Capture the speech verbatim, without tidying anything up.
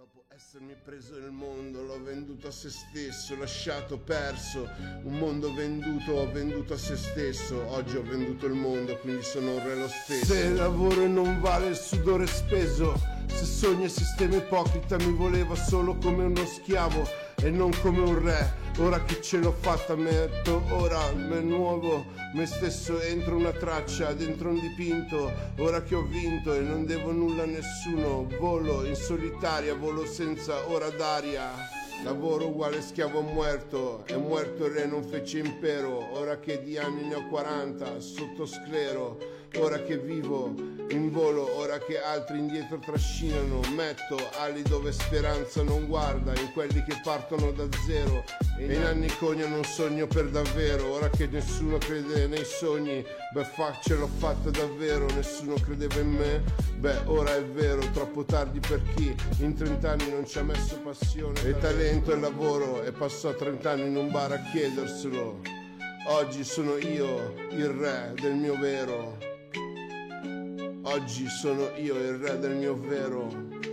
Dopo essermi preso il mondo, l'ho venduto a se stesso, lasciato, perso. Un mondo venduto, ho venduto a se stesso. Oggi ho venduto il mondo, quindi sono un re lo stesso. Se lavoro e non vale il sudore speso, se sogno il sistema ipocrita mi voleva solo come uno schiavo e non come un re. Ora che ce l'ho fatta metto ora me nuovo me stesso entro una traccia, dentro un dipinto. Ora che ho vinto e non devo nulla a nessuno, volo in solitaria, volo senza ora d'aria. Lavoro uguale schiavo muerto, è muerto il re, non fece impero. Ora che di anni ne ho quaranta, sotto sclero. Ora che vivo in volo, ora che altri indietro trascinano, metto ali dove speranza non guarda, in quelli che partono da zero. E in anni coniano un sogno per davvero. Ora che nessuno crede nei sogni, beh fa, ce l'ho fatta davvero. Nessuno credeva in me, beh ora è vero. Troppo tardi per chi in trent'anni non ci ha messo passione e talento e lavoro e passò trent'anni in un bar a chiederselo. Oggi sono io il re del mio vero. Oggi sono io il re del mio vero.